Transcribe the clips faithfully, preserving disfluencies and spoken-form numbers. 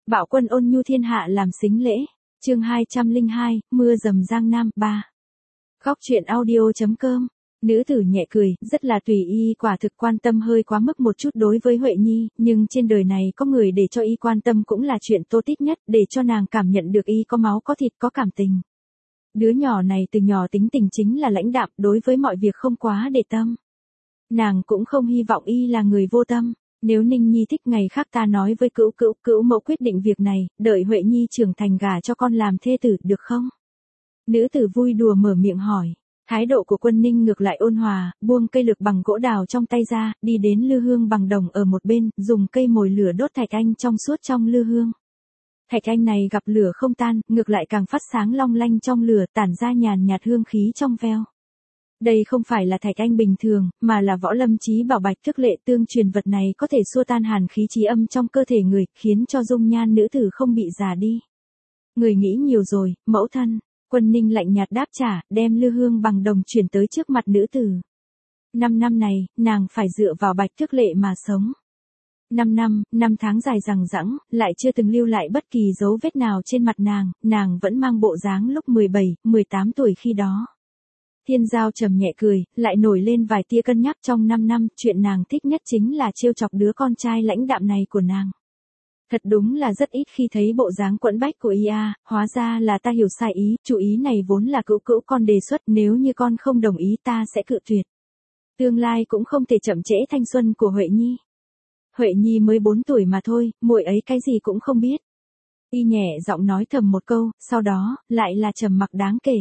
Bạo quân ôn nhu thiên hạ làm sính lễ. Chương hai trăm lẻ hai, mưa dầm Giang Nam ba. Góc truyện audio chấm com. Nữ tử nhẹ cười, rất là tùy ý, quả thực quan tâm hơi quá mức một chút đối với Huệ Nhi, nhưng trên đời này có người để cho y quan tâm cũng là chuyện tốt ít nhất, để cho nàng cảm nhận được y có máu có thịt có cảm tình. Đứa nhỏ này từ nhỏ tính tình chính là lãnh đạm, đối với mọi việc không quá để tâm. Nàng cũng không hy vọng y là người vô tâm. Nếu Ninh Nhi thích ngày khác ta nói với cữu cữu, cữu mẫu quyết định việc này, đợi Huệ Nhi trưởng thành gả cho con làm thê tử, được không? Nữ tử vui đùa mở miệng hỏi. Thái độ của Quân Ninh ngược lại ôn hòa, buông cây lược bằng gỗ đào trong tay ra, đi đến lư hương bằng đồng ở một bên, dùng cây mồi lửa đốt thạch anh trong suốt trong lư hương. Thạch anh này gặp lửa không tan, ngược lại càng phát sáng long lanh trong lửa, tản ra nhàn nhạt hương khí trong veo. Đây không phải là thạch anh bình thường, mà là võ lâm chí bảo bạch thức lệ tương truyền, vật này có thể xua tan hàn khí chí âm trong cơ thể người, khiến cho dung nhan nữ tử không bị già đi. Người nghĩ nhiều rồi, mẫu thân. Quân Ninh lạnh nhạt đáp trả, đem lư hương bằng đồng chuyển tới trước mặt nữ tử. Năm năm này, nàng phải dựa vào bạch thức lệ mà sống. Năm năm, năm tháng dài dằng dẵng, lại chưa từng lưu lại bất kỳ dấu vết nào trên mặt nàng, nàng vẫn mang bộ dáng lúc mười bảy, mười tám tuổi khi đó. Thiên Giao trầm nhẹ cười, lại nổi lên vài tia cân nhắc. Trong năm năm, chuyện nàng thích nhất chính là trêu chọc đứa con trai lãnh đạm này của nàng. Thật đúng là rất ít khi thấy bộ dáng quẫn bách của y a, hóa ra là ta hiểu sai ý, chủ ý này vốn là cữu cữu con đề xuất, nếu như con không đồng ý ta sẽ cự tuyệt. Tương lai cũng không thể chậm trễ thanh xuân của Huệ Nhi. Huệ Nhi mới bốn tuổi mà thôi, muội ấy cái gì cũng không biết. Y nhẹ giọng nói thầm một câu, sau đó, lại là trầm mặc đáng kể.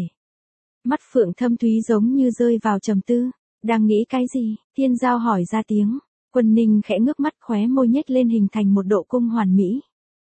Mắt phượng thâm thúy giống như rơi vào trầm tư. Đang nghĩ cái gì? Thiên Giao hỏi ra tiếng. Quân Ninh khẽ ngước mắt, khóe môi nhếch lên hình thành một độ cung hoàn mỹ.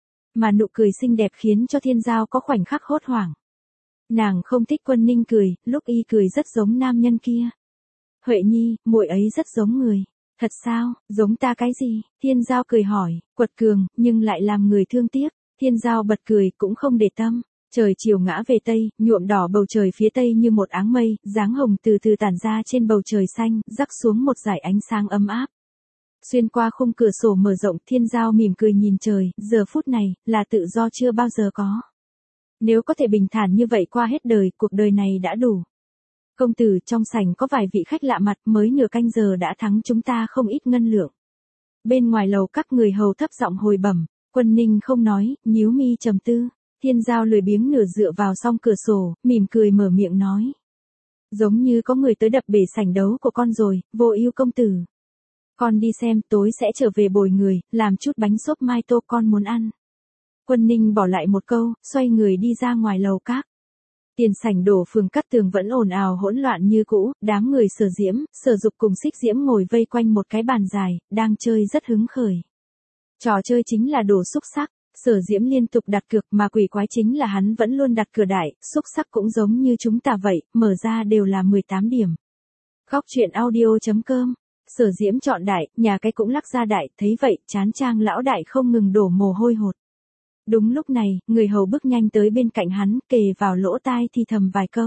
Mà nụ cười xinh đẹp khiến cho Thiên Giao có khoảnh khắc hốt hoảng. Nàng không thích Quân Ninh cười, lúc y cười rất giống nam nhân kia. Huệ Nhi, muội ấy rất giống người. Thật sao, giống ta cái gì? Thiên Giao cười hỏi, quật cường, nhưng lại làm người thương tiếc. Thiên Giao bật cười, cũng không để tâm. Trời chiều ngã về tây, nhuộm đỏ bầu trời phía tây như một áng mây, dáng hồng từ từ tản ra trên bầu trời xanh, rắc xuống một dải ánh sáng ấm áp. Xuyên qua khung cửa sổ mở rộng, Thiên Giao mỉm cười nhìn trời, giờ phút này, là tự do chưa bao giờ có. Nếu có thể bình thản như vậy qua hết đời, cuộc đời này đã đủ. Công tử, trong sảnh có vài vị khách lạ mặt, mới nửa canh giờ đã thắng chúng ta không ít ngân lượng. Bên ngoài lầu các người hầu thấp giọng hồi bẩm. Quân Ninh không nói, nhíu mi trầm tư. Thiên Giao lười biếng nửa dựa vào song cửa sổ, mỉm cười mở miệng nói. Giống như có người tới đập bể sảnh đấu của con rồi, Vô Ưu công tử. Con đi xem, tối sẽ trở về bồi người, làm chút bánh xốp mai tô con muốn ăn. Quân Ninh bỏ lại một câu, xoay người đi ra ngoài lầu các. Tiền sảnh đổ phường Cát Tường vẫn ồn ào hỗn loạn như cũ, đám người Sở Diễm, Sở Dục cùng Xích Diễm ngồi vây quanh một cái bàn dài, đang chơi rất hứng khởi. Trò chơi chính là đồ xúc xắc. Sở Diễm liên tục đặt cược, mà quỷ quái chính là hắn vẫn luôn đặt cửa đại, xúc xắc cũng giống như chúng ta vậy, mở ra đều là mười tám điểm. Góc truyện audio chấm com. Sở Diễm chọn đại, nhà cái cũng lắc ra đại, thấy vậy, chán Trang lão đại không ngừng đổ mồ hôi hột. Đúng lúc này, người hầu bước nhanh tới bên cạnh hắn, kề vào lỗ tai thì thầm vài câu.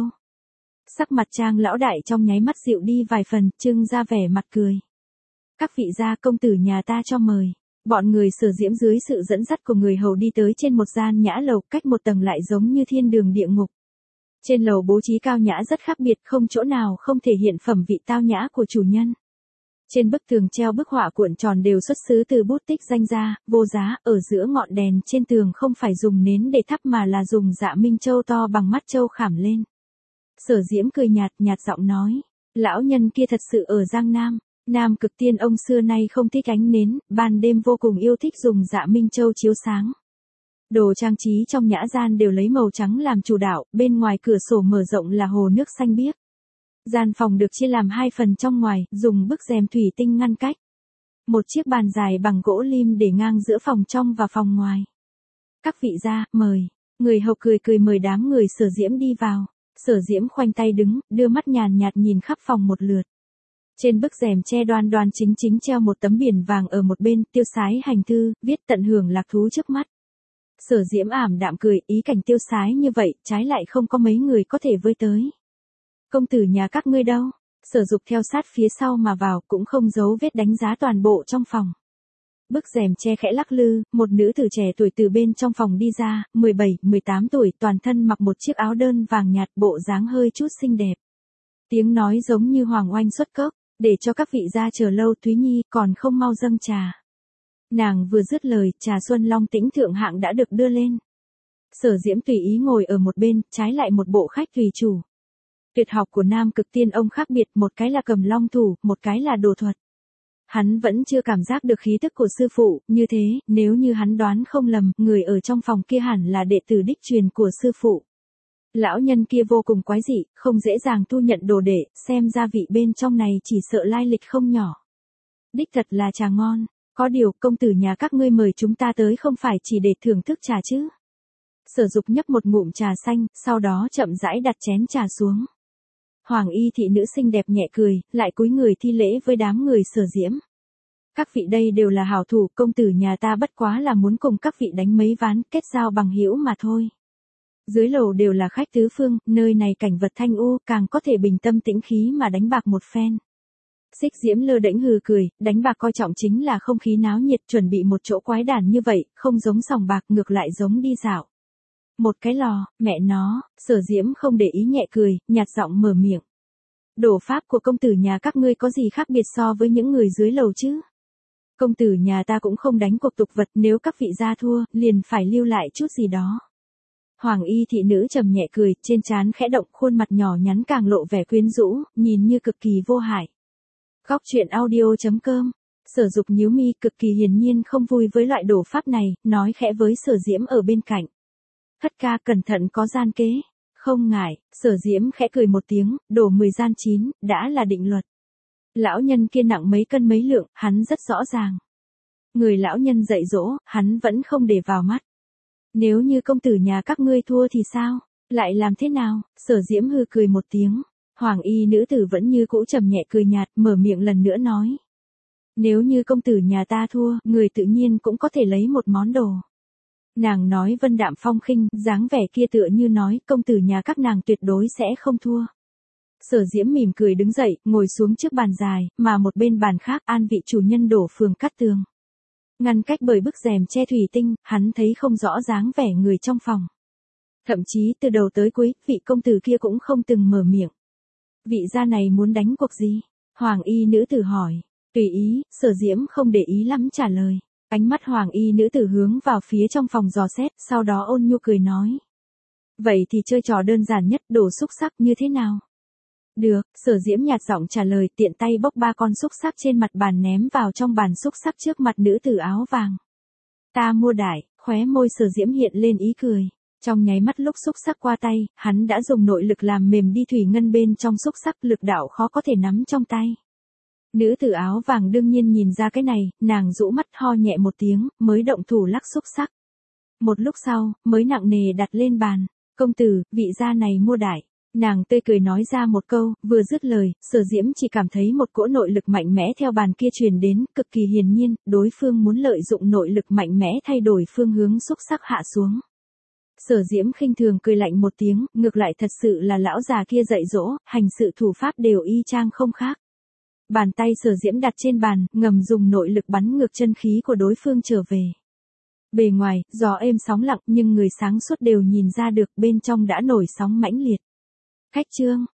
Sắc mặt Trang lão đại trong nháy mắt dịu đi vài phần, trưng ra vẻ mặt cười. Các vị gia công tử nhà ta cho mời. Bọn người Sở Diễm dưới sự dẫn dắt của người hầu đi tới trên một gian nhã lầu, cách một tầng lại giống như thiên đường địa ngục. Trên lầu bố trí cao nhã rất khác biệt, không chỗ nào không thể hiện phẩm vị tao nhã của chủ nhân. Trên bức tường treo bức họa cuộn tròn đều xuất xứ từ bút tích danh gia, vô giá, ở giữa ngọn đèn trên tường không phải dùng nến để thắp mà là dùng dạ minh châu to bằng mắt châu khảm lên. Sở Diễm cười nhạt nhạt giọng nói, lão nhân kia thật sự ở Giang Nam. Nam Cực Tiên ông xưa nay không thích ánh nến, ban đêm vô cùng yêu thích dùng dạ minh châu chiếu sáng. Đồ trang trí trong nhã gian đều lấy màu trắng làm chủ đạo, bên ngoài cửa sổ mở rộng là hồ nước xanh biếc. Gian phòng được chia làm hai phần trong ngoài, dùng bức rèm thủy tinh ngăn cách. Một chiếc bàn dài bằng gỗ lim để ngang giữa phòng trong và phòng ngoài. Các vị gia, mời. Người hầu cười cười mời đám người Sở Diễm đi vào. Sở Diễm khoanh tay đứng, đưa mắt nhàn nhạt nhìn khắp phòng một lượt. Trên bức rèm che đoan đoan chính chính treo một tấm biển vàng ở một bên, tiêu sái hành thư, viết tận hưởng lạc thú trước mắt. Sở Diễm ảm đạm cười, ý cảnh tiêu sái như vậy, trái lại không có mấy người có thể với tới. Công tử nhà các ngươi đâu? Sở Dục theo sát phía sau mà vào, cũng không giấu vết đánh giá toàn bộ trong phòng. Bức rèm che khẽ lắc lư, một nữ tử trẻ tuổi từ bên trong phòng đi ra, mười bảy, mười tám tuổi, toàn thân mặc một chiếc áo đơn vàng nhạt, bộ dáng hơi chút xinh đẹp. Tiếng nói giống như hoàng oanh xuất cốc, để cho các vị gia chờ lâu, Thúy Nhi, còn không mau dâng trà. Nàng vừa dứt lời, trà Xuân Long Tĩnh thượng hạng đã được đưa lên. Sở Diễm tùy ý ngồi ở một bên, trái lại một bộ khách tùy chủ. Tuyệt học của Nam Cực Tiên ông khác biệt, một cái là cầm long thủ, một cái là đồ thuật. Hắn vẫn chưa cảm giác được khí tức của sư phụ, như thế, nếu như hắn đoán không lầm, người ở trong phòng kia hẳn là đệ tử đích truyền của sư phụ. Lão nhân kia vô cùng quái dị, không dễ dàng thu nhận đồ đệ, xem ra vị bên trong này chỉ sợ lai lịch không nhỏ. Đích thật là trà ngon, có điều công tử nhà các ngươi mời chúng ta tới không phải chỉ để thưởng thức trà chứ. Sở Dục nhấp một ngụm trà xanh, sau đó chậm rãi đặt chén trà xuống. Hoàng y thị nữ xinh đẹp nhẹ cười, lại cúi người thi lễ với đám người Sở Diễm. Các vị đây đều là hảo thủ, công tử nhà ta bất quá là muốn cùng các vị đánh mấy ván, kết giao bằng hữu mà thôi. Dưới lầu đều là khách tứ phương, nơi này cảnh vật thanh u, càng có thể bình tâm tĩnh khí mà đánh bạc một phen. Xích Diễm lơ đễnh hừ cười, đánh bạc coi trọng chính là không khí náo nhiệt, chuẩn bị một chỗ quái đản như vậy, không giống sòng bạc, ngược lại giống đi dạo. Một cái lò, mẹ nó, Sở Diễm không để ý nhẹ cười, nhạt giọng mở miệng. Đồ pháp của công tử nhà các ngươi có gì khác biệt so với những người dưới lầu chứ? Công tử nhà ta cũng không đánh cuộc tục vật, nếu các vị gia thua, liền phải lưu lại chút gì đó. Hoàng y thị nữ trầm nhẹ cười, trên trán khẽ động, khuôn mặt nhỏ nhắn càng lộ vẻ quyến rũ, nhìn như cực kỳ vô hại. Góc truyện audio chấm com. Sở Dục nhíu mi, cực kỳ hiển nhiên không vui với loại đồ pháp này, nói khẽ với Sở Diễm ở bên cạnh. Thất ca cẩn thận có gian kế. Không ngại, Sở Diễm khẽ cười một tiếng, đổ mười gian chín, đã là định luật. Lão nhân kia nặng mấy cân mấy lượng, hắn rất rõ ràng. Người lão nhân dạy dỗ, hắn vẫn không để vào mắt. Nếu như công tử nhà các ngươi thua thì sao? Lại làm thế nào? Sở Diễm hư cười một tiếng. Hoàng y nữ tử vẫn như cũ trầm nhẹ cười nhạt, mở miệng lần nữa nói. Nếu như công tử nhà ta thua, người tự nhiên cũng có thể lấy một món đồ. Nàng nói vân đạm phong khinh, dáng vẻ kia tựa như nói công tử nhà các nàng tuyệt đối sẽ không thua. Sở Diễm mỉm cười đứng dậy, ngồi xuống trước bàn dài, mà một bên bàn khác an vị chủ nhân đổ phường cắt tường. Ngăn cách bởi bức rèm che thủy tinh, hắn thấy không rõ dáng vẻ người trong phòng. Thậm chí từ đầu tới cuối, vị công tử kia cũng không từng mở miệng. Vị gia này muốn đánh cuộc gì? Hoàng y nữ tử hỏi. Tùy ý, Sở Diễm không để ý lắm trả lời. Ánh mắt hoàng y nữ tử hướng vào phía trong phòng dò xét, sau đó ôn nhu cười nói. Vậy thì chơi trò đơn giản nhất, đổ xúc sắc như thế nào? Được, Sở Diễm nhạt giọng trả lời, tiện tay bốc ba con xúc sắc trên mặt bàn ném vào trong bàn xúc sắc trước mặt nữ tử áo vàng. Ta mua đại, khóe môi Sở Diễm hiện lên ý cười. Trong nháy mắt lúc xúc sắc qua tay, hắn đã dùng nội lực làm mềm đi thủy ngân bên trong xúc sắc, lực đạo khó có thể nắm trong tay. Nữ tử áo vàng đương nhiên nhìn ra cái này, nàng rũ mắt ho nhẹ một tiếng, mới động thủ lắc xúc sắc. Một lúc sau, mới nặng nề đặt lên bàn. Công tử, vị gia này mua đại. Nàng tươi cười nói ra một câu, vừa dứt lời, Sở Diễm chỉ cảm thấy một cỗ nội lực mạnh mẽ theo bàn kia truyền đến, cực kỳ hiển nhiên, đối phương muốn lợi dụng nội lực mạnh mẽ thay đổi phương hướng xúc sắc hạ xuống. Sở Diễm khinh thường cười lạnh một tiếng, ngược lại thật sự là lão già kia dạy dỗ, hành sự thủ pháp đều y chang không khác. Bàn tay Sở Diễm đặt trên bàn, ngầm dùng nội lực bắn ngược chân khí của đối phương trở về. Bề ngoài, gió êm sóng lặng nhưng người sáng suốt đều nhìn ra được bên trong đã nổi sóng mãnh liệt. Khách trương,